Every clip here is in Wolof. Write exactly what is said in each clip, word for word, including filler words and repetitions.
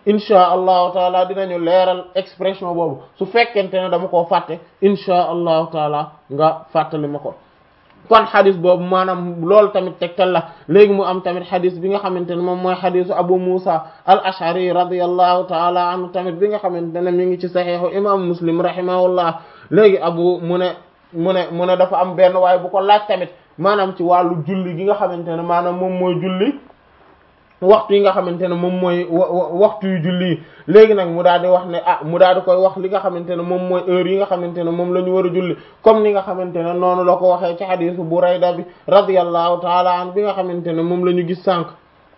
insha allahu taala dinañu leeral expression boobu su fekkente ne dama koo fàtte insha allahu taala nga fàttali ma ko. kon xadis boobu maanaam loolu tamit tegtal la léegi mu am tamit xadis bi nga xamante ne moom mooy xadisu Abu Musa al Ash'ari radiyallahu taala anhu tamit bi nga xamante ne mi ngi ci saxiixu imam Muslim rahimahullah léegi abu mu ne mu ne mu ne dafa am benn waaye bu ko laaj tamit maanaam ci wàllu julli gi nga xamante ne maanaam moom mooy julli waxtu yi nga xamante ne moom mooy waxtu yu julli yi léegi nag mu daal di wax ne ah mu daal di koy wax li nga xamante ne moom mooy heure yi nga xamante ne moom la ñu war a julli comme ni nga xamante ne noonu la ko waxee ci xadiisu Burayda bi radiyallahu taala an bi nga xamante ne moom la ñu gis sànq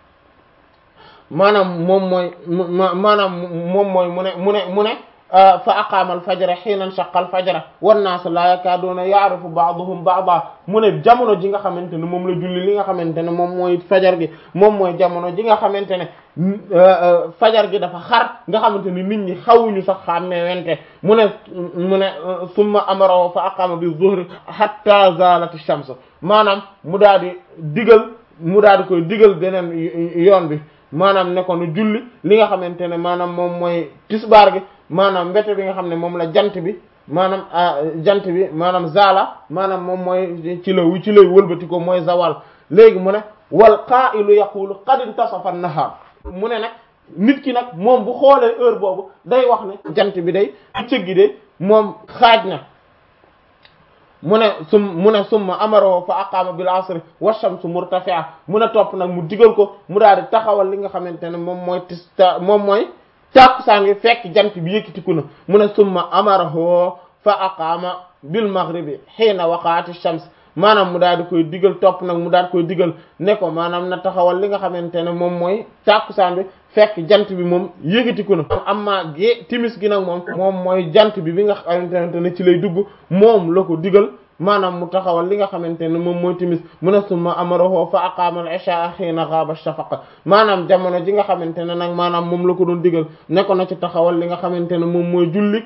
maanaam moom mooy maanaam moom mooy mu ne mu ne mu ne fa aqaama alfajra xiina nshaqa alfajra wannaasu laa yakaaduuna yaarifu ba'duhum ba'dan mu ne jamono ji nga xamante ne moom la julli li nga xamante ne moom mooy fajar gi moom mooy jamono ji nga xamante ne fajar gi dafa xar nga xamante ne nit ñi xawuñu sax xàmmee wente mu ne mu ne summa amarahu fa aqaama bi zuhri hatta zaalat ash-shams maanaam mu daal di digal mu daal di koy digal beneen yoon bi maanaam ne ko nu julli li nga xamante ne maanaam moom mooy tisbaar gi maanaam mbete bi nga xam ne moom la jant bi maanaam jant bi maanaam zala maanaam moom mooy ci la ci lay wëlbati ko mooy zawal léegi mu ne wal qaa'ilu yaqulu qad intasafa an-nahar mu ne nag nit ki nag moom bu xoolee heure boobu day wax ne jant bi day bëccëg gi de moom xaaj na mu ne sum mu ne summa amaro fa aqama bil asri wa shamsu murtafi'a mu ne topp nag mu digal ko mu daal di taxawal li nga xamante ne moom mooy tista moom mooy tàkkusaan gi fekk jant bi yëkkatiku na mu ne summa amarahu fa aqama bil maghribi hiina waqa'at ash-shams maanaam mu daal di koy digal topp nag mu daal di koy digal ne ko maanaam na taxawal li nga xamante ne moom mooy tàkkusaan bi fekk jant bi moom yëkkatiku na amma gée timis gi nag moom moom mooy jant bi bi nga xamante ne ci lay dugg moom la ko digal maanaam mu taxawal li nga xamante ne moom mooy timis mu ne summa amarahu fa aqama al-isha hiina ghaba ash-shafaq maanaam jamono ji nga xamante ne nag maanaam moom la ko doon digal ne ko na ci taxawal li nga xamante ne moom mooy julli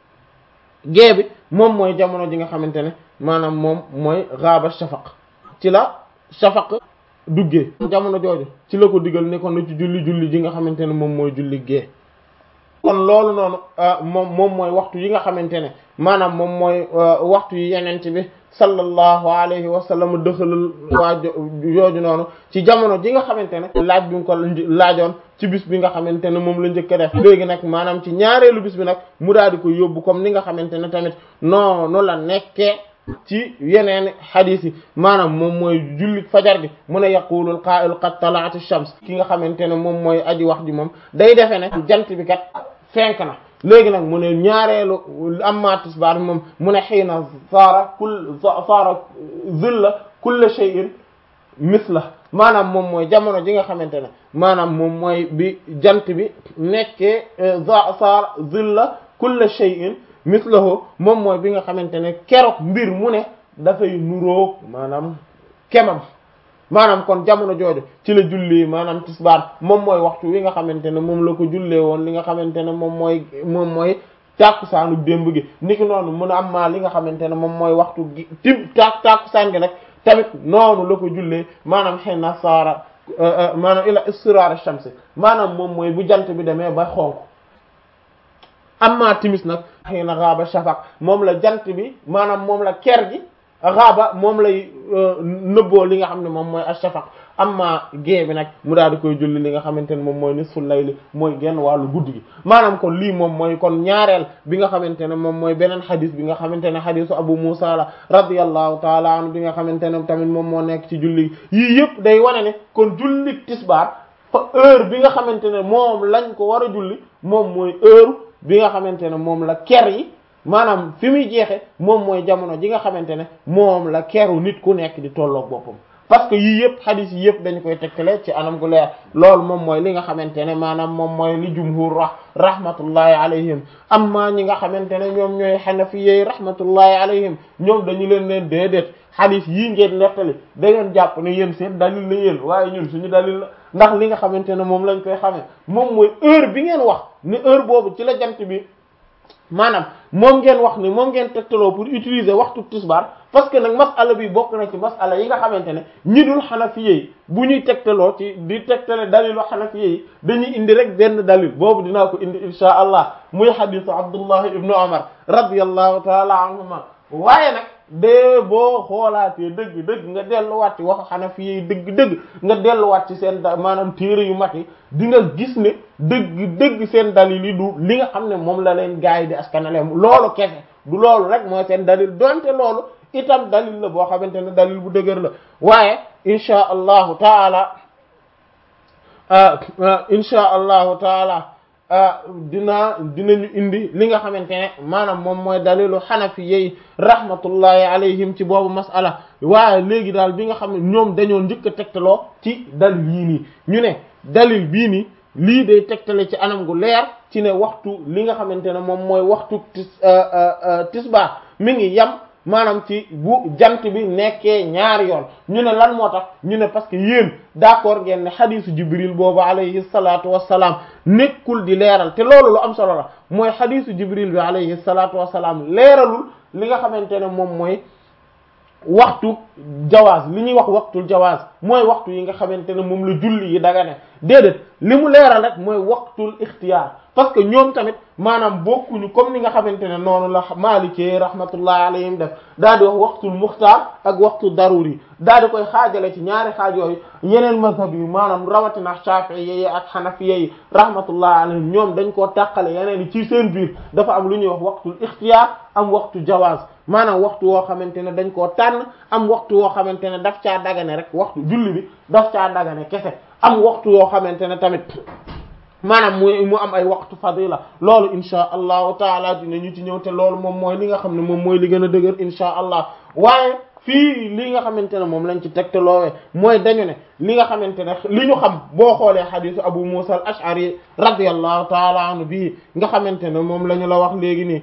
gée bi moom mooy jamono ji nga xamante ne maanaam moom mooy ghaba ash-shafaq ci la shafaq duggee jamono jooju ci la ko digal ne ko na ci julli julli ji nga xamante ne moom mooy julli gée kon loolu noonu moom moom mooy waxtu yi nga xamante ne maanaam moom mooy waxtu yi yenent bi sallallahu alayhi wa sallam dëxalal waa jooju noonu ci jamono ji nga xamante ne laaj bi nga ko laajoon ci bis bi nga xamante ne moom la njëkk a def léegi nag maanaam ci ñaareelu bis bi nag mu daal di ko yóbbu comme ni nga xamante ne tamit noonu la nekkee ci yeneen xadiis yi maanaam moom mooy julli fajar gi mu ne yaqulul qaa'il qad tala'at ash-shams ki nga xamante ne moom mooy aji wax ji moom day defe ne jant bi kat fenk na léegi nag mu ne ñaareelu amma tisbaar bi moom mu ne xiina saara kull saara zilla kull shay'in misla maanaam moom mooy jamono ji nga xamante ne maanaam moom mooy bi jant bi nekkee saara zilla kull shay'in mislahu moom mooy bi nga xamante ne keroog mbir mu ne dafay nuroog maanaam kemam maanaam kon jamono jooju ci la julli maanaam tisbaar moom mooy waxtu wi nga xamante ne moom la ko jullee woon li nga xamante ne moom mooy moom mooy tàkkusaanu démb gi niki noonu mun a am maa li nga xamante ne moom mooy waxtu gi tim tak tàkkusaan gi nag tamit noonu la ko jullee maanaam xëy na saara maanaam ila israr ash-shams maanaam moom mooy bu jant bi demee ba xonk amma timis nag xëy na raaba shafaq moom la jant bi maanaam moom la ker gi raaba moom lay nëbboo li nga xam ne moom mooy ash-shafaq amma gée bi nag mu daal di koy julli li nga xamante ne moom mooy nisful layli mooy genn wàllu guddi gi maanaam kon lii moom mooy kon ñaareel bi nga xamante ne moom mooy beneen xadis bi nga xamante ne xadisu Abu Musa la radiyallahu taala anhu bi nga xamante ne tamit moom moo nekk ci julli yii yëpp day wane ne kon julli tisbaar fa heure bi nga xamante ne moom lañ ko war a julli moom mooy heure bi nga xamante ne moom la ker yi maanaam fi muy jeexe moom mooy jamono ji nga xamante ne moom la keru nit ku nekk di tolloog boppam parce que yii yëpp xadis yi yëpp dañ koy tegtale ci anam gu leer loolu moom mooy li nga xamante ne maanaam moom mooy li jumhur ra rahmatullahi alayhim amma ñi nga xamante ne ñoom ñooy xanafiyey rahmatullahi alayhim ñoom dañu leen leen déedéet xadis yii ngeen nettali da ngeen jàpp ne yéen seen dalil la yéen waaye ñun suñu dalil la ndax li nga xamante ne moom lañ koy xamee moom mooy heure bi ngeen wax ne heure boobu ci la jant bi maanaam moom ngeen wax ni moom ngeen tegtaloo pour utiliser waxtu tisbaar parce que nag masala bi bokk na ci masala yi nga xamante ne ñi dul xanafiye yi bu ñuy tegtaloo ci di tegtale dalilu xanafiye yi dañuy indi rek benn dalil boobu dinaa ko indi insha allah muy xadisu Abdullah ibnu Umar radiyallahu taala anhuma waaye nag de boo xoolaatee dëgg dëgg nga delluwaat ci waxu xanafiye yi dëgg dëgg nga delluwaat ci seen maanaam téere yu mag yi di nga gis ne dëgg dëgg seen dalil yi du li nga xam ne moom la leen gaay di askanale loolu kese du loolu rek mooy seen dalil donte loolu itam dalil la boo xamante ne dalil bu dëgër la waaye insha allahu taala insha allahu taala dinaa dinañu indi li nga xamante ne maanaam moom mooy dalilu xanafi yi rahmatullahi alayhim ci boobu masala waaye léegi daal bi nga xam ne ñoom dañoo njëkk a tegtaloo ci dalil yii nii ñu ne dalil bii nii lii day tegtale ci anam gu leer ci ne waxtu li nga xamante ne moom mooy waxtu tis tisbaar mi ngi yam maanaam ci bu jant bi nekkee ñaari yoon ñu ne lan moo tax ñu ne parce que yéen d'accord ngeen ne xadisu jibril boobu alayhi salaatu wassalaam nekkul di leeral te loolu lu am solo la mooy xadisu jibril bi alayhi salaatu wassalaam leeralul li nga xamante ne moom mooy waxtu jawaaz li ñuy wax waxtul jawaaz mooy waxtu yi nga xamante ne moom la julli yi daga ne déedéet li mu leeral rek mooy waxtul ixtiyaar parce que ñoom tamit maanaam bokkuñu comme ni nga xamante ne noonu la Maliki rahmatullahi alayhim def daal di wax waxtul muxtaar ak waxtu daruri daal di koy xaajale ci ñaari xaaj yooyu yeneen mazhab yi maanaam rawatina Shafi'i yi ak Hanafiya yi rahmatullahi alayhim ñoom dañ koo tàqale yeneen yi ci seen biir dafa am lu ñuy wax waxtul ixtiyaar am waxtu jawaaz maanaam waxtu woo xamante ne dañ koo tànn am waxtu woo xamante ne daf caa dagane rek waxtu julli bi daf caa dagane kese am waxtu woo xamante ne tamit maanaam mu mu am ay waxtu fadila loolu insha allahu taala dinañu ci ñëw te loolu moom mooy li nga xam ne moom mooy li gën a dëgër insha allah waaye fii li nga xamante ne moom lañ ci tegtaloowe mooy dañu ne li nga xamante ne li ñu xam boo xoolee xadisu Abu Musa al Ash'ari radiyallahu taala anhu bii nga xamante ne moom la ñu la wax léegi nii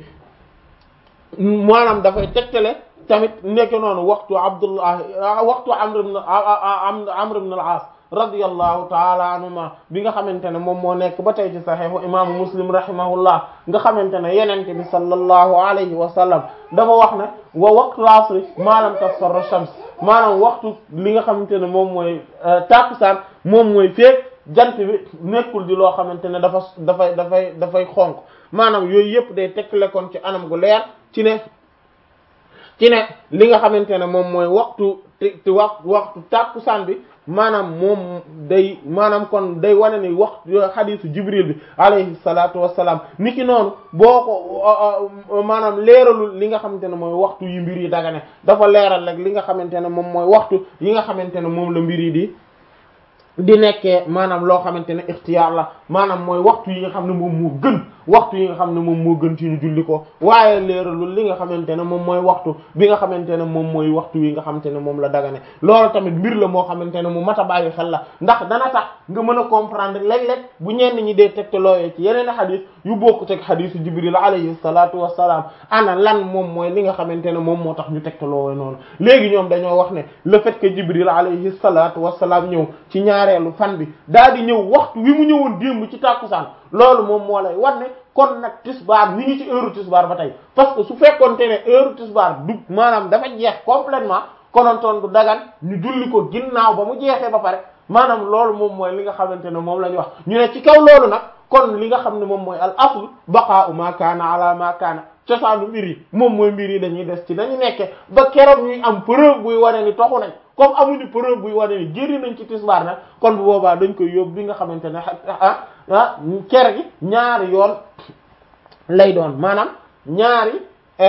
maanaam dafay tegtale tamit nekk noonu waxtu Abdullah waxtu Amr ibn Amr ibn al-As radiyallahu taala anhuma bi nga xamante ne moom moo nekk ba tey ci saxiixu imaamu Muslim rahimahullah nga xamante ne yenente bi sallallahu alayhi wa sallam dafa wax ne wa waqtu asri ma lam tasfarra shams maanaam waxtu li nga xamante ne moom mooy tàkkusaan moom mooy feek jant bi nekkul di loo xamante ne dafa dafay dafay dafay xonk maanaam yooyu yëpp day tekkale kon ci anam gu leer ci ne ci ne li nga xamante ne moom mooy waxtu ti wax waxtu tàkkusaan bi maanaam moom day maanaam kon day wane ni waxtu xadisu jibril bi alayhi salatu wassalam niki noonu boo ko maanaam leeralul li nga xamante ne mooy waxtu yi mbir yi dagane dafa leeral rek li nga xamante ne moom mooy waxtu yi nga xamante ne moom la mbir yi di di nekkee maanaam loo xamante ne ixtiyaar la maanaam mooy waxtu yi nga xam ne moom moo gën waxtu yi nga xam ne moom moo gën ci ñu julli ko waaye leeralul li nga xamante ne moom mooy waxtu bi nga xamante ne moom mooy waxtu yi nga xamante ne moom la dagane loolu tamit mbir la moo xamante ne mu mat a bàyyi xel la ndax dana tax nga mën a comprendre léeg-léeg bu ñenn ñi dee tegtalooyee ci yeneen xadis yu bokkut ak xadisu jibril alayhi salatu wassalam ana lan moom mooy li nga xamante ne moom moo tax ñu tegtaloowe noonu léegi ñoom dañoo wax ne le fait que jibril alayhi salatu wassalam ñëw ci ñaareelu fan bi daal di ñëw waxtu wi mu ñëwoon démb ci tàkkusaan loolu moom moo lay wan ne kon nag tisbaar ni ngi ci heure tisbaar ba tey parce que su fekkonte ne heure tisbaar du maanaam dafa jeex complètement konontoon du dagan ñu julli ko ginnaaw ba mu jeexee ba pare maanaam loolu moom mooy li nga xamante ne moom la ñu wax ñu ne ci kaw loolu nag kon li nga xam ne moom mooy al asl baqaa'u ma kaana ala ma kaana cosaanu mbir yi moom mooy mbir yi dañuy des ci dañu nekke ba keroog ñuy am preuve buy wane ni toxu nañ comme amuñu preuve buy wane ni génn nañ ci tisbaar nag kon bu boobaa dañ koy yóbbu bi nga xamante ne ah ah ker gi ñaari yoon lay doon maanaam ñaari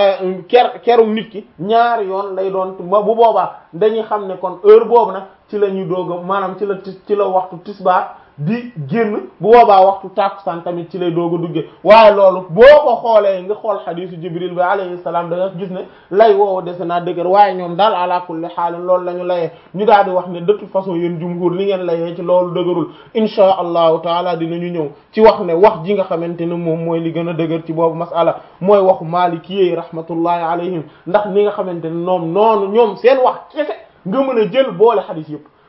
ker kerum nit ki ñaari yoon lay doon bu boobaa dañuy xam ne kon heure boobu nag ci la ñuy doog a maanaam ci la ci la waxtu tisbaar di génn bu boobaa waxtu tàkkusaan tamit ci lay doog a dugge waaye loolu boo ko xoolee nga xool xadiisu jibril bi alayhi salaam da nga gis ne lay woowu dese naa dëgër waaye ñoom daal ala kulli xaalin loolu la ñu layee ñu daal di wax ne de toute façon yéen jumhur li ngeen layee ci loolu dëgërul insha allahu taala dinañu ñëw ci wax ne wax ji nga xamante ne moom mooy li gën a dëgër ci boobu masala mooy waxu maalikiyyi rahmatullahi alayhim ndax ni nga xamante ne ñoom noonu ñoom seen wax kese nga mën a jël boole xadiis yëpp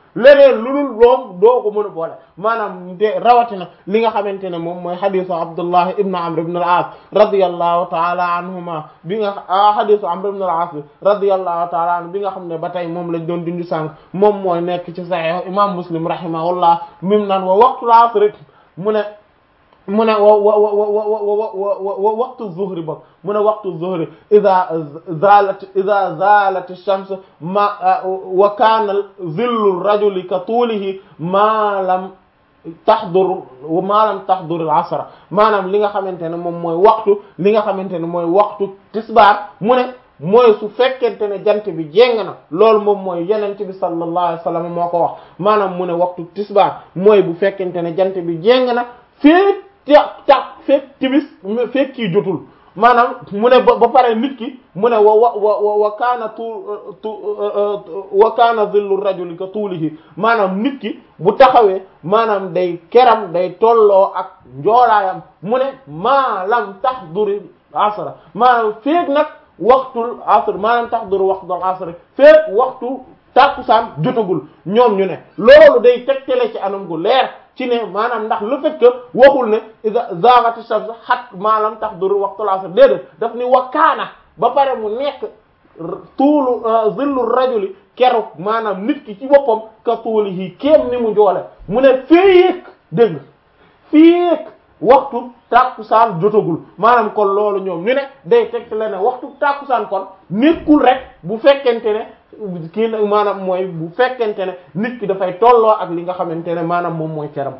leneen lu dul loom doo ko mën a boole maanaam de rawatina li nga xamante ne moom mooy xadisu Abdullah ibn Amr ibn al-As radiyallahu taala anhuma bi nga xadisu Amr ibn al-As bi radiyallahu taala anhu bi nga xam ne ba tey moom lañ doon dundu sànq moom mooy nekk ci Sahih imam Muslim rahimahullah mim naan wa waqtul asr mu ne mu ne wa wa wa wa wa waqtu zuhri bok mu ne waqtu zuhri ida zalat ida zalat ash-shams ma wa kana zillu rajuli ka tuulihi ma lam tahdur ma lam tahdur al-asr maanaam li nga xamante ne moom mooy waxtu li nga xamante ne mooy waxtu tisbaar mu ne mooy su fekkente ne jant bi jéng na loolu moom mooy yenente bi sallallahu alayhi wasallam moo ko wax maanaam mu ne waxtu tisbaar mooy bu fekkente ne jant bi jéng na fii ta ta fekk timis fekk kii jotul maanaam mu ne ba pare nit ki mu ne wa wa wa wa kaana tu tu wa kaana zillu rajuli ka tuulihi maanaam nit ki bu taxawee maanaam day keram day tolloo ak njoolaayam mu ne maa lam taxduri asra maanaam feek nag waxtul asr maanaam taxduri waxtul asr feek waxtu tàkkusaan jotagul ñoom ñu ne loolu day tegtale ci anam gu leer ci ne maanaam ndax le fait que waxul ne iza zaghati shams xat maalam taxdur waqtul asr déedéet daf ni wakkaana ba pare mu nekk tuulu zillu rajuli keroog maanaam nit ki ci boppam ka tuulihi kéem ni mu joole mu ne féeyéeg dégg féeyéeg waxtu tàkkusaan jotagul maanaam kon loolu ñoom ñu ne day tegtale ne waxtu tàkkusaan kon nekkul rek bu fekkente ne kii nag maanaam mooy bu fekkente ne nit ki dafay tolloo ak li nga xamante ne maanaam moom mooy ceram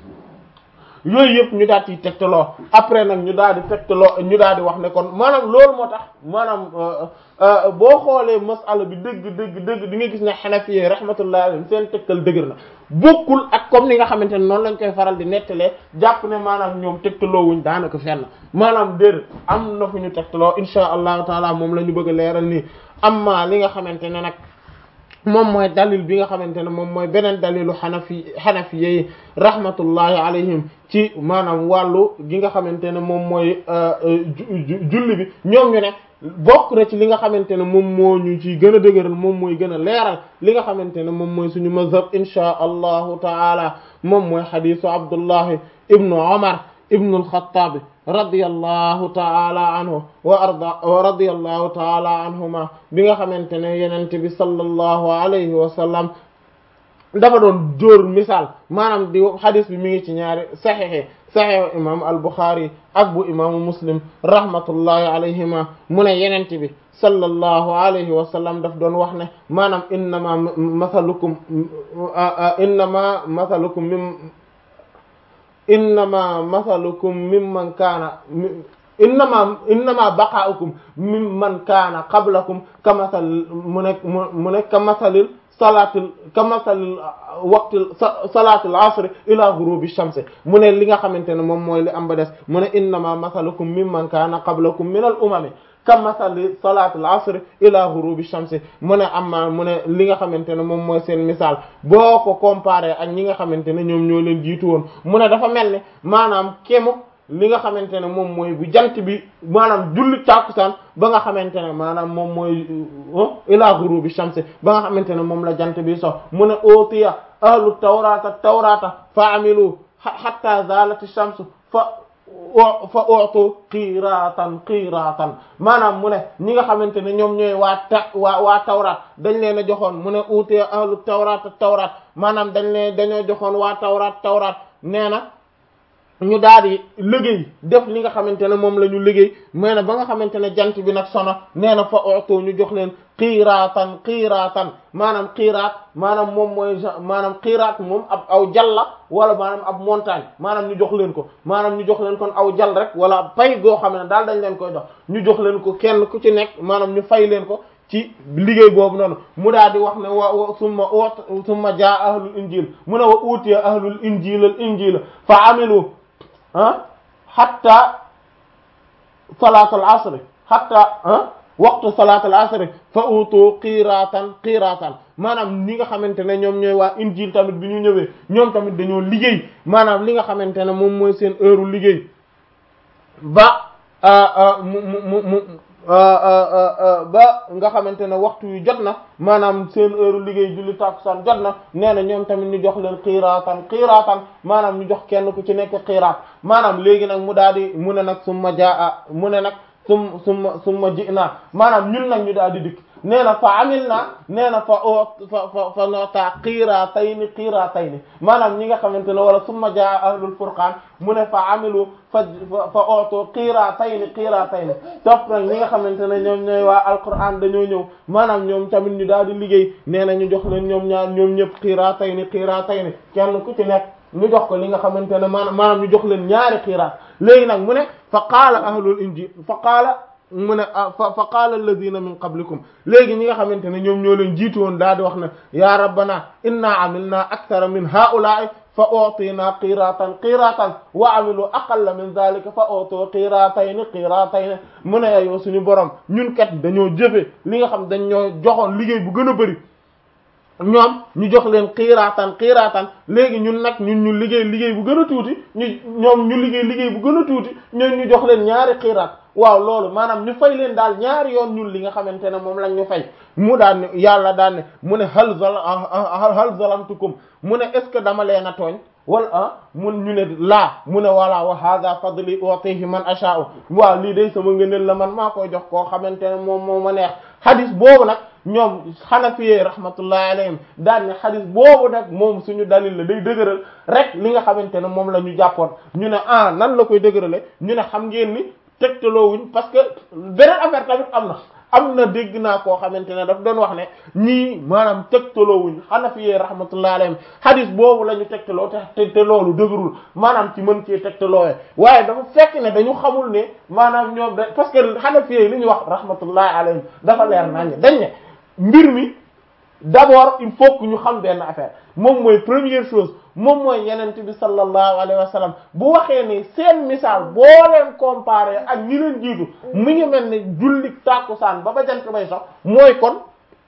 yooyu yëpp ñu daal di tegtaloo après nag ñu daal di tegtaloo ñu daal di wax ne kon maanaam loolu moo tax maanaam boo xoolee masala bi dëgg dëgg dëgg di nga gis ne Hanafi rahmatullahi alayhim seen tegtal dëgër na bokkul ak comme ni nga xamante ne noonu lañ koy faral di nettalee jàpp ne maanaam ñoom tegtaloo wuñ daanaka fenn maanaam déedéet am na fu ñu tegtaloo insha allahu taala moom la ñu bëgg a leeral nii amma li nga xamante ne nag moom mooy dalil bi nga xamante ne moom mooy beneen dalilu xanafi xanafi yi rahmatullahi alayhim ci maanaam wàllu gi nga xamante ne moom mooy julli bi ñoom ñu ne bokk na ci li nga xamante ne moom moo ñu ci gën a dëgëral moom mooy gën a leeral li nga xamante ne moom mooy suñu mazhab insha allahu taala moom mooy xadisu abdullahi ibnu omar ibnu alxattabi radiyallahu ta'ala anhu wa arda wa radiyallahu ta'ala anhuma bi nga xamante ne yenente bi sallallahu alayhi wa sallam dafa doon jóor misaal maanaam di hadis bi mi ngi ci ñaari saxiix saxiix imam al-Bukhari ak bu imaamu Muslim rahmatullahi alayhima mu ne yenente bi sallallahu alayhi wa sallam daf doon wax ne maanaam innama mathalukum innama mathalukum mim innama mathalukum mimman kaana innama innama baqa'ukum mimman kaana qablakum kamathal mu nekk mu nekk kamathalil salaatil kamathalil waqtil salaatil asr ila ghurubi shams mu ne li nga xamante ne moom mooy li am ba des mu ne innama mathalukum mimman kaana qablakum min al umami kamathali salaatil asr ila ghurubi shams mu ne amma mu ne li nga xamante ne moom mooy seen misaal boo ko comparé ak ñi nga xamante ne ñoom ñoo leen jiitu woon mu ne dafa mel ne maanaam kéemu li nga xamante ne moom mooy bu jant bi maanaam julli tàkkusaan ba nga xamante ne maanaam moom mooy ila ghurubi shams ba nga xamante ne moom la jant bi sox mu ne utiya ahlu tawrata tawrata fa amilu hatta zalat ash-shams fa fa utu qiratan qiratan maanaam mu ne ñi nga xamante ne ñoom ñooy waa ta waa waa tawraat dañ leen a joxoon mu ne utiya ahlu tawrata tawraat maanaam dañ leen dañoo joxoon waa tawraat tawraat nee na ñu daal di liggéey def li nga xamante ne moom la ñu liggéey mais nag ba nga xamante ne jant bi nag sono nee na fa oto ñu jox leen xiiraatan xiiraatan maanaam xiiraat maanaam moom mooy maanaam xiiraat moom ab aw jal la wala maanaam ab montagne maanaam ñu jox leen ko maanaam ñu jox leen kon aw jal rek wala pay goo xam ne daal dañ leen koy jox ñu jox leen ko kenn ku ci nekk maanaam ñu fay leen ko ci liggéey boobu noonu mu daal di wax ne wa summa ut summa jaa ahlul injil mu ne wa utiya ahlul injil al injil fa amilu ah hatta salaat al asr hatta ah waxtu salaat al asr fa utu qiratan qiratan maanaam li nga xamante ne ñoom ñooy waa injil tamit bi ñu ñëwee ñoom tamit dañoo liggéey maanaam li nga xamante ne moom mooy seen heure liggéey ba mu mu mu ba nga xamante ne waxtu yu jot na maanaam seen heure liggéey julli tàkkusaan jot na nee na ñoom tamit ñu jox leen xiiraatan xiiraatan maanaam ñu jox kenn ku ci nekk xiiraat maanaam léegi nag mu daal di mu ne nag summa jaa mu ne nag sum summa summa ji naa maanaam ñun nag ñu daal di dikk nee na fa amil naa nee na fa fa fa fa noota qiratayni qiratayni maanaam ñi nga xamante ne wala summa jaa ahlul furqaan mu ne fa amilu fa fa ooto qiratayni qiratayni topp nag ñi nga xamante ne ñoom ñooy waa alquran dañoo ñëw maanaam ñoom tamit ñu daal di liggéey nee na ñu jox leen ñoom ñaar ñoom ñëpp qiratayni qiratayni kenn ku ci nekk ñu jox ko li nga xamante ne maanaam maanaam ñu jox leen ñaari qirat léegi nag mu ne fa qaala ahlul injil fa qaala mu ne fa fa qaala alladina min qablikum léegi ñi nga xamante ne ñoom ñoo leen jiitu woon daal di wax ne ya rabbana inna amilna akthara min haula'i fa utina qiratan qiratan wa amilu aqalla min dhalika fa utu qiratayn qiratayn mu ne yow suñu borom ñun kat dañoo jëfe li nga xam dañ ñoo joxoon liggéey bu gën a bëri ñoom ñu jox leen qiratan qiratan léegi ñun nag ñun ñu liggéey liggéey bu gën a tuuti ñu ñoom ñu liggéey liggéey bu gën a tuuti ñun ñu jox leen ñaari qirat waaw loolu maanaam ñu fay leen daal ñaari yoon ñun li nga xamante ne moom lañ ñu fay mu daan ne yàlla daan ne mu ne hal hal zalamtukum mu ne est ce que dama leen a tooñ wala ah mun ñu ne laa mu ne wala wa hadha fadli utihi man asha'u waaw lii day sama ngëneel la man maa koy jox koo xamante ne moom moo ma neex hadis boobu nag ñoom xanafiyee rahmatullahi alayhim daan ne hadis boobu nag moom suñu dalil la day dëgëral rek li nga xamante ne moom la ñu jàppoon ñu ne ah nan la koy dëgërale ñu ne xam ngeen ni tegtaloowuñ parce que beneen affaire tamit am na am na dégg naa koo xamante ne daf doon wax ne ñii maanaam tegtaloowuñ Hanafiyye rahmatullahi alayhim hadis boobu la ñu tegtaloo te te loolu dëgërul maanaam ci mën cee tegtaloowe waaye dafa fekk ne dañu xamul ne maanaam ñoom da parce que Hanafiyye li ñu wax rahmatullahi alayhim dafa leer nañ dañ ne mbir mi d'abord il faut que ñu xam benn affaire moom mooy première chose moom mooy yenente bi sallallahu alayhi wa sallam bu waxee ni seen misaal boo leen comparé ak ñi leen jiitu mu ngi mel ne julli tàkkusaan ba ba jant bay sox mooy kon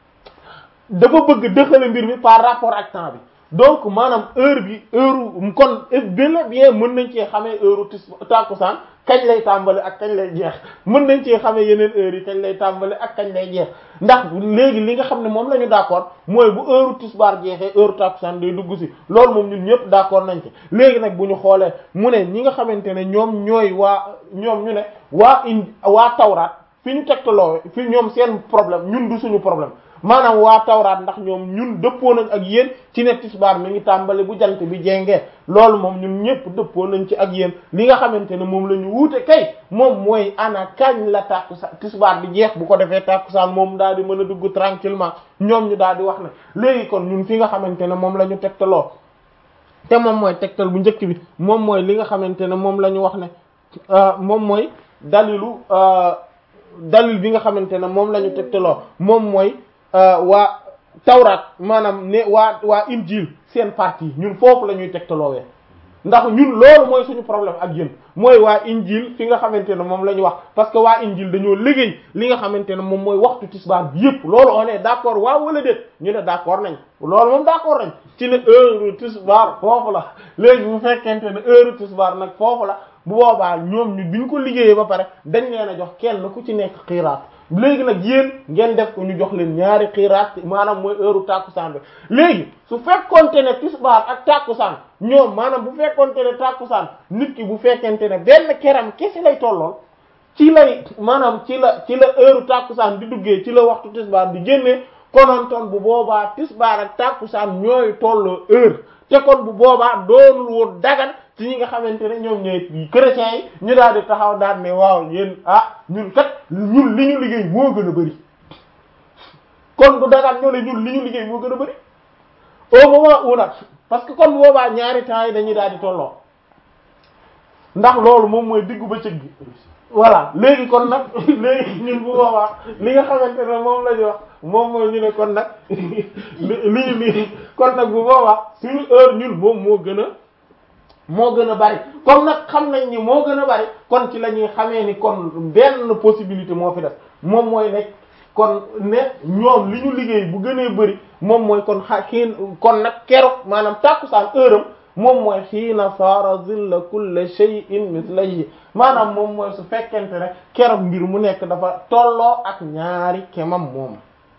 dafa bëgg dëxale mbir mi par rapport ak temps bi donc maanaam heure bi heure kon bel et bien mën nañ cee xamee heure tis tàkkusaan kañ lay tàmbali ak kañ lay jeex mën nañ cee xamee yeneen heures yi kañ lay tàmbali ak kañ lay jeex ndax léegi li nga xam ne moom la ñu d'accord mooy bu heure tisbaar jeexee heure tàkkusaan day dugg si loolu moom ñun ñëpp d'accord nañ ci léegi nag bu ñu xoolee mu ne ñi nga xamante ne ñoom ñooy waa ñoom ñu ne waa indi waa tawraat fi ñu tegtaloo fi ñoom seen problème ñun du suñu problème maanaam waa tawraat ndax ñoom ñun dëppoo nañ ak yéen ci ne tisbaar mi ngi tàmbali bu jant bi jengee loolu moom ñun ñëpp dëppoo nañ ci ak yéen li nga xamante ne moom la ñu wuute kay moom mooy ana kañ la tàkkusaan tisbaar bi jeex bu ko defee tàkkusaan moom daal di mën a dugg tranquillement ñoom ñu daal di wax ne léegi kon ñun fi nga xamante ne moom la ñu tegtaloo te moom mooy tegtal bu njëkk bi moom mooy li nga xamante ne moom la ñu wax ne moom mooy dalilu dalil bi nga xamante ne moom la ñu tegtaloo moom mooy waa tawraat maanaam ne waa waa injil seen partie ñun foofu la ñuy tegtaloowee ndax ñun loolu mooy suñu problème ak yéen mooy waa injil fi nga xamante ne moom la ñu wax parce que waa injil dañoo liggéey li nga xamante ne moom mooy waxtu tisbaar bi yëpp loolu on est d'accord waaw wala déet ñu ne d'accord nañ loolu moom d'accord nañ ci ne heure tisbaar foofu la léegi bu fekkente ne heure tisbaar nag foofu la bu boobaa ñoom ñu biñ ko liggéeyee ba pare dañ leen a jox kenn ku ci nekk xiiraat léegi nag yéen ngeen def ko ñu jox leen ñaari xiiraat maanaam mooy heure tàkkusaan bi léegi su fekkonte ne tisbaar ak tàkkusaan ñoom maanaam bu fekkonte ne tàkkusaan nit ki bu fekkente ne benn keram kesi lay tollool ci lay maanaam ci la ci la heure tàkkusaan di duggee ci la waxtu tisbaar di génnee konontoon bu boobaa tisbaar ak tàkkusaan ñooy tolloo heure te kon bu boobaa doonul woon dagan ci ñi nga xamante ne ñoom ñooy chrétiens yi ñu daal di taxaw daal ne waaw yéen ah ñun kat ñun li ñu liggéey moo gën a bari kon du dagan ñoo ne ñun li ñu liggéey moo gën a bari au moment où nag parce que kon bu boobaa ñaari temps yi dañuy daal di tolloo ndax loolu moom mooy diggu bëccëg gi voilà léegi kon nag léegi ñun bu boobaa li nga xamante ne moom la ñu wax moom mooy ñu ne kon nag li li kon nag bu boobaa suñu heure ñun moom moo gën a moo gën a bari comme nag xam nañ ni moo gën a bari kon ci la ñuy xamee ni kon benn possibilité moo fi def moom mooy nekk kon ne ñoom li ñu liggéey bu gënee bari moom mooy kon xa xiin kon nag keroog maanaam tàkkusaan heure am moom mooy xiina saara zilla kulli shay'in mislayhi maanaam moom mooy su fekkente ne keroog mbir mu nekk dafa tolloo ak ñaari kemam moom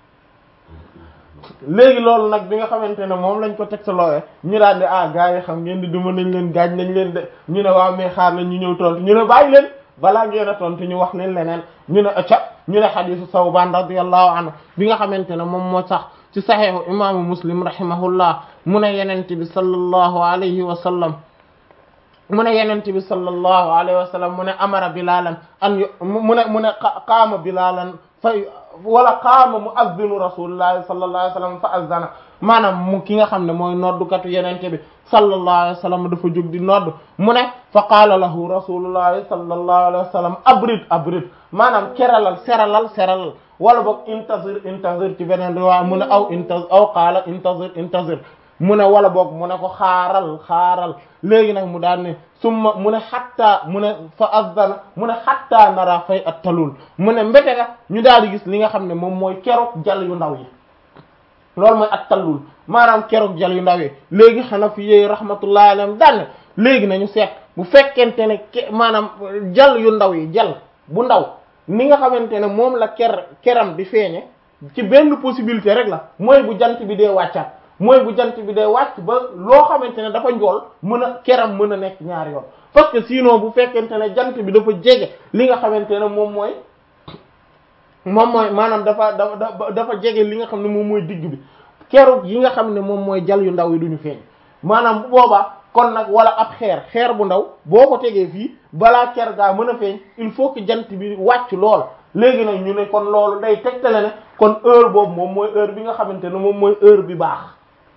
léegi loolu nag bi nga xamante ne moom lañ ko teg sa loowe ñu daan di ah gars yi xam ngeen di duma nañ leen gaañ nañ leen de ñu ne waaw mais xaar nañ ñu ñëw tontu ñu ne bàyyi leen balaa ngeen a tontu ñu wax leen leneen ñu ne acca ñu ne xadiisu Sawbaan radiyallahu anhu bi nga xamante ne moom moo sax ci saxiixu imaamu Muslim rahimahullah mu ne yenente bi sallallahu alayhi wa sallam mu ne yenente bi sallallahu alayhi wa sallam mu ne amara Bilaalan an yu mu ne mu ne qaama Bilaalan fay wala qaama muazzinu rasulillahi sallallahu alayhi wa sallam fa azzana maanaam mu ki nga xam ne mooy noddukatu yenente bi sallallahu alayhi wa sallam dafa jóg di nodd mu ne fa qaala lahu rasulullahi sallallahu alayhi wa sallam abrid abrid maanaam keralal seralal seralal wala boog intazir intazir ci beneen riwaaya mu ne aw intazir aw qaala intazir intazir mu ne wala boog mu ne ko xaaral xaaral léegi nag mu daan ne summa mu ne xattaa mu ne fa azzana mu ne xattaa nara fay at talul mu ne mbete nag ñu daal di gis li nga xam ne moom mooy keroog jal yu ndaw yi loolu mooy at talul maanaam keroog jal yu ndaw yi léegi Hanafi yi rahmatullahi alayhim daan léegi nañu seet bu fekkente ne maanaam jal yu ndaw yi jal bu ndaw ni nga xamante ne moom la ker keram di feeñe ci benn possibilité rek la mooy bu jant bi dee wàccaat mooy bu jant bi day wàcc ba loo xamante ne dafa njool mën a keram mën a nekk ñaari yoon parce que sinon bu fekkente ne jant bi dafa jege li nga xamante ne moom mooy moom mooy maanaam dafa dafa dafa jege li nga xam ne moom mooy digg bi keroog yi nga xam ne moom mooy jal yu ndaw yi duñu feeñ maanaam bu boobaa kon nag wala ab xeer xeer bu ndaw boo ko tegee fii balaa ker gaa mën a feeñ il faut que jant bi wàcc lool léegi nag ñu ne kon loolu day tegtale ne kon heure boobu moom mooy heure bi nga xamante ne moom mooy heure bi baax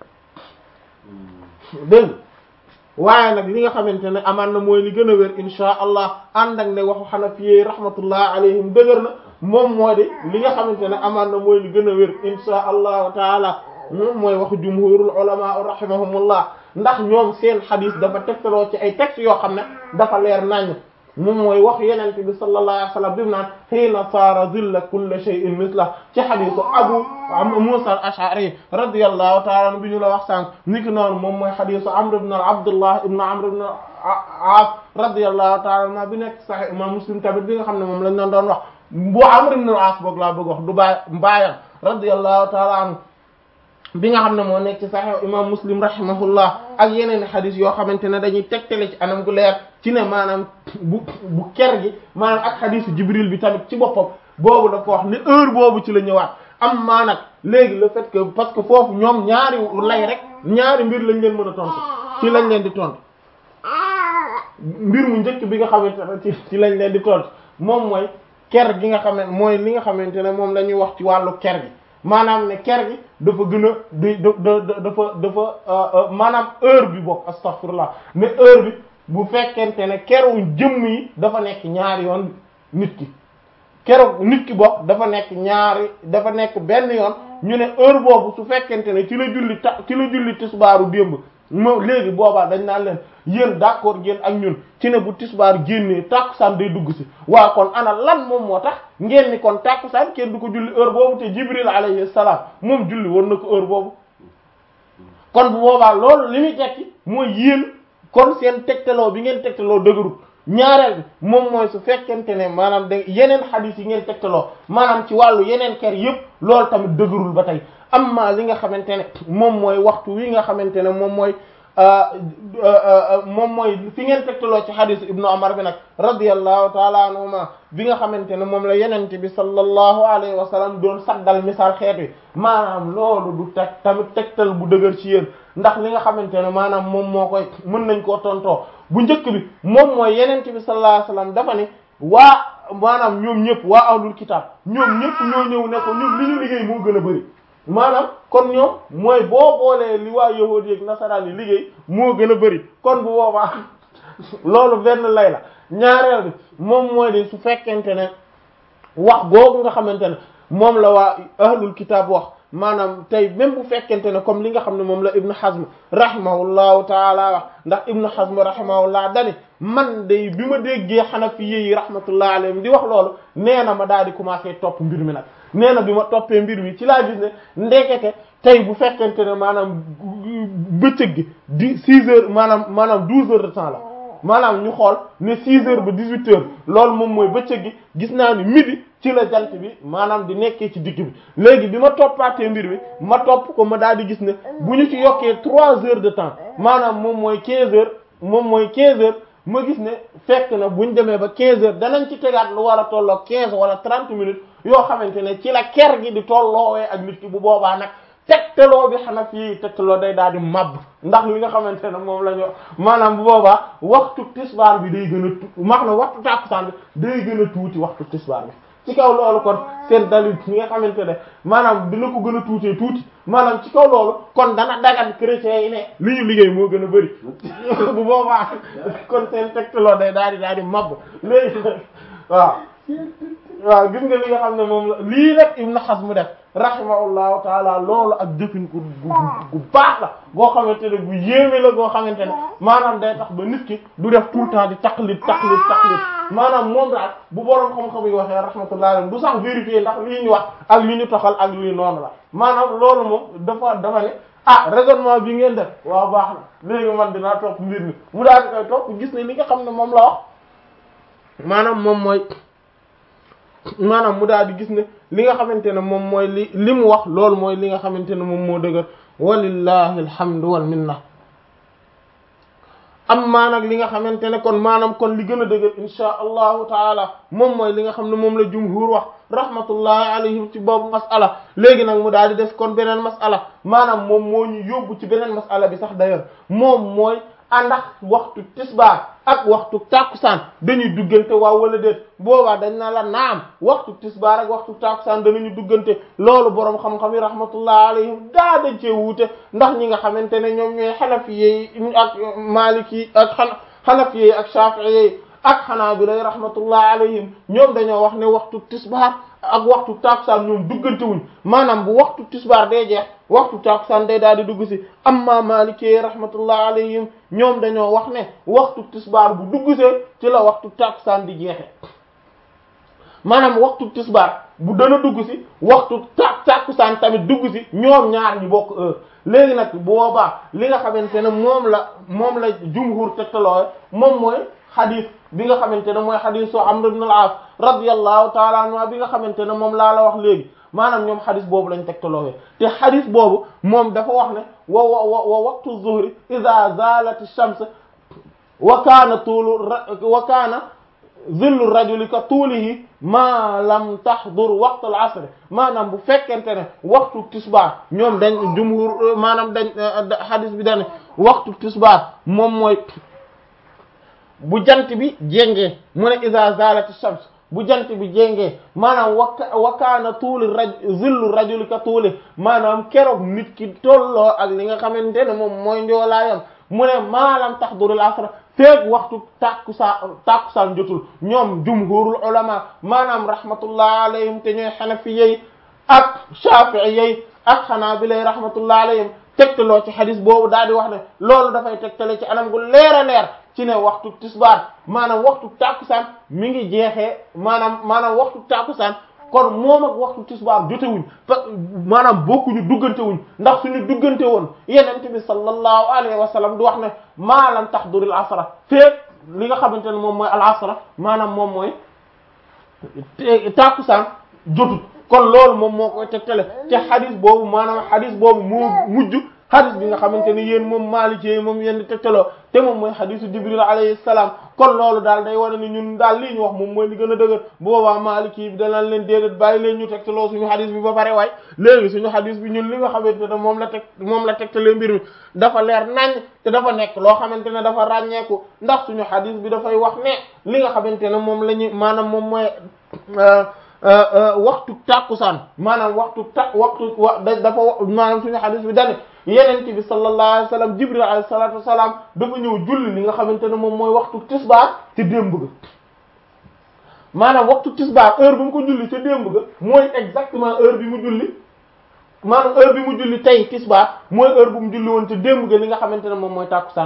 dégg waaye nag li nga xamante ne amaan na mooy li gën a wér insha allah ànd ak ne waxu xanafiyee rahmatullah alayhim dëgër na moom moo di li nga xamante ne amaan na mooy li gën a wér insha allahu taala moom mooy waxu jumhurul ulama rahimahumullah ndax ñoom seen xadis dafa tegtaloo ci ay textes yoo xam ne dafa leer naññ moom mooy wax yenente bi sallallahu alayhi wa sallam bi mu naan hiina saara zilla kulli shay'in misla ci xadisu abu musa al ash'ari radiyallahu ta'ala anhu bi ñu la wax sànq niki noonu moom mooy xadisu amr ibn abdullah ibn amr ibn aas radiyallahu ta'ala anhu bi nekk sahih imam muslim tamit bi nga xam ne moom lañ doon doon wax bu amr ibn aas boog laa bëgg wax du baay mbaayam radiyallahu ta'ala anhu bi nga xam ne moo nekk ci sahih imam muslim rahimahullah ak yeneen xadis yoo xamante ne dañuy tegtale ci anam gu leer ci ne maanaam bu bu ker gi maanaam ak xadisu jibril bi tamit ci boppam boobu daf ko wax ne heure boobu ci la ñëwaat am maa nag léegi le fait que parce que foofu ñoom ñaari lay rek ñaari mbir lañ leen mën a tontu ci lañ leen di tontu mbir mu njëkk bi nga xamante ne ci ci lañ leen di tontu moom mooy ker gi nga xam ne mooy li nga xamante ne moom la ñuy wax ci wàllu ker gi maanaam ne ker gi dafa gën a di dafa dafa maanaam heure bi bokk astaghfirullah ne heure bi bu fekkente ne keru jëmm yi dafa nekk ñaari yoon nit ki keroog nit ki bokk dafa nekk ñaari dafa nekk benn yoon ñu ne heure boobu su fekkente ne ci la julli ta ci la julli tisbaaru démb moo léegi boobaa dañ naan leen yéen d'accord ngeen ak ñun ci ne bu tisbaar génnee tàkkusaan day dugg si waa kon ana lan moom moo tax ngeen ni kon tàkkusaan kenn du ko julli heure boobu te Jibril alayhi salaam moom julli woon na ko heure boobu kon bu boobaa loolu li muy tekki mooy yéen kon seen tegtaloo bi ngeen tegtaloo dëgërut ñaareel bi moom mooy su fekkente ne maanaam da yeneen xadiis yi ngeen tegtaloo maanaam ci wàllu yeneen ker yépp loolu tamit dëgërul ba tey amma li nga xamante ne moom mooy waxtu wi nga xamante ne moom mooy moom mooy fi ngeen tegtaloo ci xadiisu ibnu Umar bi nag radiyallahu taala anhuma bi nga xamante ne moom la yenente bi sallallahu alayhi wa sallam doon saddal misaal xeet wi maanaam loolu du teg tamit tegtal bu dëgër ci yéen ndax li nga xamante ne maanaam moom moo koy mën nañ koo tontoo bu njëkk bi moom mooy yenente bi sallallahu alayhi wa sallam dafa ne waa maanaam ñoom ñëpp waa ahlul kitaab ñoom ñëpp ñoo ñëw ne ko ñun li ñu liggéey moo gën a bari maanaam kon ñoom mooy boo boolee li waa yahuudi ak nasaraan yi liggéey moo gën a bari kon bu boobaa loolu benn lay la ñaareel bi moom mooy de su fekkente ne wax googu nga xamante ne moom la waa ahlul kitaab wax maanaam tey même bu fekkente ne comme li nga xam ne moom la Ibn Hazm rahimahullahu taala wax ndax Ibn Hazm rahimahullah dani man de bi ma déggee Hanafi yi rahmatullahi alayhim di wax loolu nee na ma daal di commencer topp mbir mi nag nee na bi ma toppee mbir mi ci laa gis ne ndekete tey bu fekkente ne maanaam bëccëg gi di six heures maanaam maanaam douze heures de temps la maanaam ñu xool ne six heures ba dix-huit heures loolu moom mooy bëccëg gi gis naa ni midi ci la jant bi maanaam di nekkee ci digg bi léegi bi ma toppaatee mbir mi ma topp ko ma daal di gis ne bu ñu ci yokkee trois heures de temps maanaam moom mooy quinze heures moom mooy quinze heures ma gis ne fekk na bu ñu demee ba quinze heures danañ ci tegaat lu war a tolloo quinze wala trente minutes yoo xamante ne ci la ker gi di tolloowee ak nit ki bu boobaa nag tegtaloo bi xanaa fii tegtaloo day daal di màbb ndax li nga xamante ne moom la ñu maanaam bu boobaa waxtu tisbaar bi day gën a tu max na waxtu tàkkusaan bi day gën a tuuti waxtu tisbaar bi ci kaw loolu kon seen dalil ñi nga xamante ne maanaam dina ko gën a tuutee tuuti maanaam ci kaw loolu kon dana dagan chrétiens yi ne li ñu liggéey moo gën a bëri bu boobaa kon seen tegtaloo day daal di daal di màbb léegi waaw waaw gis nga li nga xam ne moom la lii rek Ibn Hazm def rahimahullahu taala loolu ak jëfin gu gu baax la goo xamante ne gu yéeme la goo xamante ne maanaam day tax ba nit ki du def tout le temps di taqlid taqlid taqlid maanaam moom daal bu boroom xam-xam yi waxee rahmatullahi alayhi du sax vérifier ndax lii ñu wax ak li ñu toxal ak lii noonu la maanaam loolu moom dafa dafa ne ah raisonnement bi ngeen def waaw baax na léegi man dinaa topp mbir mi mu daal di koy topp gis ne li nga xam ne moom la wax maanaam moom mooy maanaam mu daal di gis ne li nga xamante ne moom mooy li li mu wax loolu mooy li nga xamante ne moom moo dëgër walillahi alhamdu wal minna am maa nag li nga xamante ne kon maanaam kon li gën a dëgër insha allahu taala moom mooy li nga xam ne moom la jumhur wax rahmatullahi alayhim ci boobu masala léegi nag mu daal di def kon beneen masala maanaam moom moo ñu yóbbu ci beneen masala bi sax d'ailleurs moom mooy àndax waxtu tisbaar ak waxtu tàkkusaan dañuy duggante waaw wala déet boobaa dañ na la naam waxtu tisbaar ak waxtu tàkkusaan danañu duggante loolu boroom xam-xam yi rahmatullah alayhim daa dañ cee wuute ndax ñi nga xamante ne ñoom ñooy xanafiye yi ak maliki ak xana xanafiye yi ak shafi'iye yi ak xanaabila rahmatullah alayhim ñoom dañoo wax ne waxtu tisbaar ak waxtu tàkkusaan ñoom duggante wuñ maanaam bu waxtu tisbaar day jeex waxtu tàkkusaan day daal di dugg si amma maliki rahmatullah alayhim ñoom dañoo wax ne waxtu tisbaar bu dugg see ci la waxtu tàkkusaan di jeexe maanaam waxtu tisbaar bu dana dugg si waxtu ta tàkkusaan tamit dugg si ñoom ñaar ñi bokk heure léegi nag boobaa li nga xamante ne moom la moom la jumhur tegtaloo moom mooy xadis bi nga xamante ne mooy xadisu Amr ibn al-As radiyallahu ta'ala anhu bi nga xamante ne moom laa la wax léegi maanaam ñoom xadis boobu lañ tegtaloo te xadis boobu moom dafa wax ne wa wa wa waqtu zuhri idha zalat ash-shams wa kana tuulu wa kana zillu rajuli ka tuulihi ma lam tahdur waqtu al-asr maanaam bu fekkente ne waxtu tisbaar ñoom dañ jumhur maanaam dañ xadis bi dañ waxtu tisbaar moom mooy bu jant bi jéngee mu ne iza zalat ash-shams bu jant bi jéngee maanaam waka wakaana tuuli raj zillu rajuli ka tuuli maanaam keroog nit ki tolloo ak li nga xamante ne moom mooy njoolaayam mu ne maalam tahdurul asr feeg waxtu tàkkusaan tàkkusaan jotul ñoom jumhurul ulama maanaam rahmatullah alayhim te ñooy xanafiyey ak shafi'iyey ak xanaabilay rahmatullah alayhim tegtaloo ci xadis boobu daal di wax ne loolu dafay tegtale ci anam gu leer a leer ci ne waxtu tisbaar maanaam waxtu tàkkusaan mi ngi jeexee maanaam maanaam waxtu tàkkusaan kon moom ak waxtu tisbaar jotewuñ maanaam bokkuñu duggante wuñ ndax suñu duggante woon yenente bi sallallahu alayhi wa sallam du wax ne maalam tahduril asra feek li nga xamante ne moom mooy al asra maanaam moom mooy tàkkusaan jotut kon loolu moom moo koy tegtale te xadis boobu maanaam xadis boobu moo mujj xadis bi nga xamante ne yéen moom Maliki moom yéen di tegtaloo te moom mooy xadisu Jibril alayhi salaam kon loolu daal day wane ni ñun daal lii ñu wax moom mooy li gën a dëgër bu boobaa Maliki bi danaan leen déedéet bàyyi leen ñu tegtaloo suñu xadis bi ba pare waay léegi suñu xadis bi ñun li nga xamante ne moom la teg moom la tegtalee mbir mi dafa leer nañ te dafa nekk loo xamante ne dafa ràññeeku ndax suñu xadis bi dafay wax ne li nga xamante ne moom la ñu maanaam moom mooy waxtu tàkkusaan maanaam waxtu ta waxtu wa dafa maanaam suñu xadis bi dane yenente bi sallallahu alayhi wa sallam Jibril alayhi salatu wassalam dafa ñëw julli li nga xamante ne moom mooy waxtu tisbaar ci démb ga maanaam waxtu tisbaar heure bi mu ko julli ca démb ga mooy exactement heure bi mu julli maanaam heure bi mu julli tey tisbaar mooy heure bu mu julli woon ca démb ga li nga xamante ne moom mooy tàkkusaan bi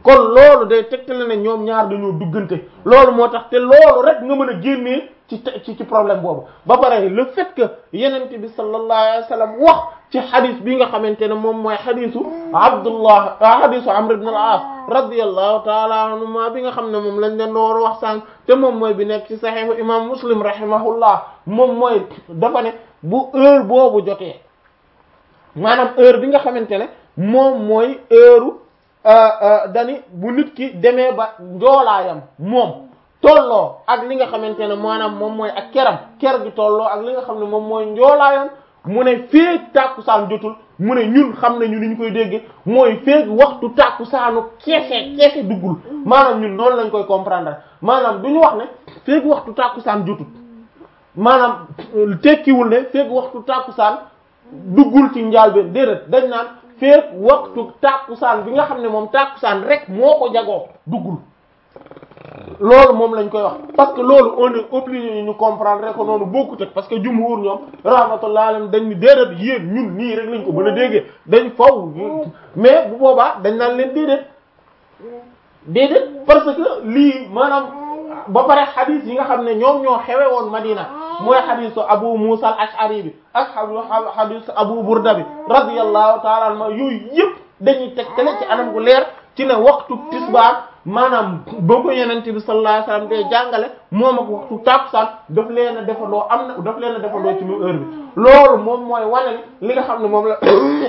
kon loolu day tegtale ne ñoom ñaar dañoo duggante loolu moo tax te loolu rek nga mën a génnee ci ci ci problème boobu ba pare le fait que yenente bi sallallahu alayhi wa sallam wax ci xadis bi nga xamante ne moom mooy xadisu Abdullah xadisu Amr ibn al-As radiyallahu taala anhuma bi nga xam ne moom lañ leen door wax sànq te moom mooy bi nekk ci saxiixu imam Muslim rahimahullah moom mooy dafa ne bu heure boobu jotee maanaam heure bi nga xamante ne moom mooy heure dani bu nit ki demee ba njoolaayam moom tolloo ak li nga xamante ne maanaam moom mooy ak keram ker gi tolloo ak li nga xam ne moom mooy njoolaayam mu ne feek tàkkusaan jotul mu ne ñun xam nañu ni ñu koy dégge mooy feek waxtu tàkkusaanu keese keese duggul maanaam ñun noonu lañ koy comprendre maanaam du ñu wax ne feek waxtu tàkkusaan jotul maanaam tekkiwul ne feek waxtu tàkkusaan duggul ci njaal bi déedéet dañ naan feek waxtu tàkkusaan bi nga xam ne moom tàkkusaan rek moo ko jagoo duggul loolu moom lañ koy wax parce que loolu on est obligé ñu comprendre rek ko noonu bokkut ak parce que jumhur ñoom rahmatullah alayhim dañ ni déedéet yéen ñun nii rek lañ ko mën a déggee dañ faw mais bu boobaa dañ naan leen déedéet déedéet parce que lii maanaam ba pare xadis yi nga xam ne ñoom ñoo xewe woon Madina mooy xadisu Abu Musa al-Ash'ari bi ak xadisu Abu Burda bi radiyallahu ta'ala anhu yooyu yëpp dañuy tegtale ci anam gu leer ci ne waxtu tisbaar maanaam ba ko yenente bi sallallahu alayhi wasallam day jàngale moom ak waxtu tàkkusaan daf leen a defandoo am na daf leen a defandoo ci mu heure bi loolu moom mooy wane li nga xam ne moom la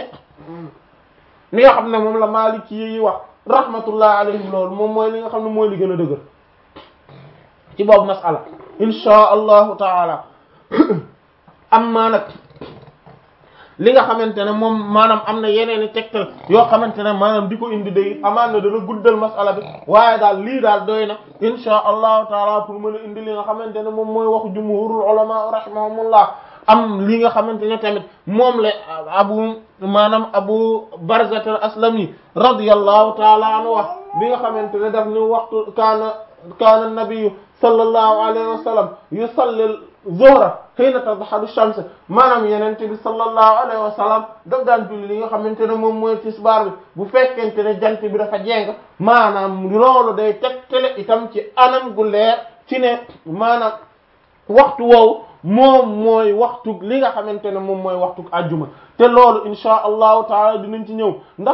li nga xam ne moom la Maliki yi wax rahmatullah alayhim loolu moom mooy li nga xam ne mooy li gën a dëgër ci boobu masala insha allahu taala amma nag li nga xamante ne moom maanaam am na yeneen i tegtal yoo xamante ne maanaam di ko indi day amaan na dana guddal masala bi waaye daal lii daal doy na insha allahu taala pour mën a indi li nga xamante ne moom mooy waxu jumhurul ulama rahimahumullah am li nga xamante ne tamit moom la abu maanaam abu barzat al aslami radiyallahu taala anhu wax bi nga xamante ne daf ni waxtu kaana kaana nabiyyu sallallahu alayhi wa sallam yusalli zuhra hiina tadhharu shams maanaam yenente bi sallallahu alayhi wa sallam daf daan julli li nga xamante ne moom mooy tisbaar bi bu fekkente ne jant bi dafa jeng maanaam loolu day tegtale itam ci anam gu leer ci ne maanaam waxtu woowu moom mooy waxtu li nga xamante ne moom mooy waxtu ajjuma te loolu insha allahu taala dinañ ci ñëw ndax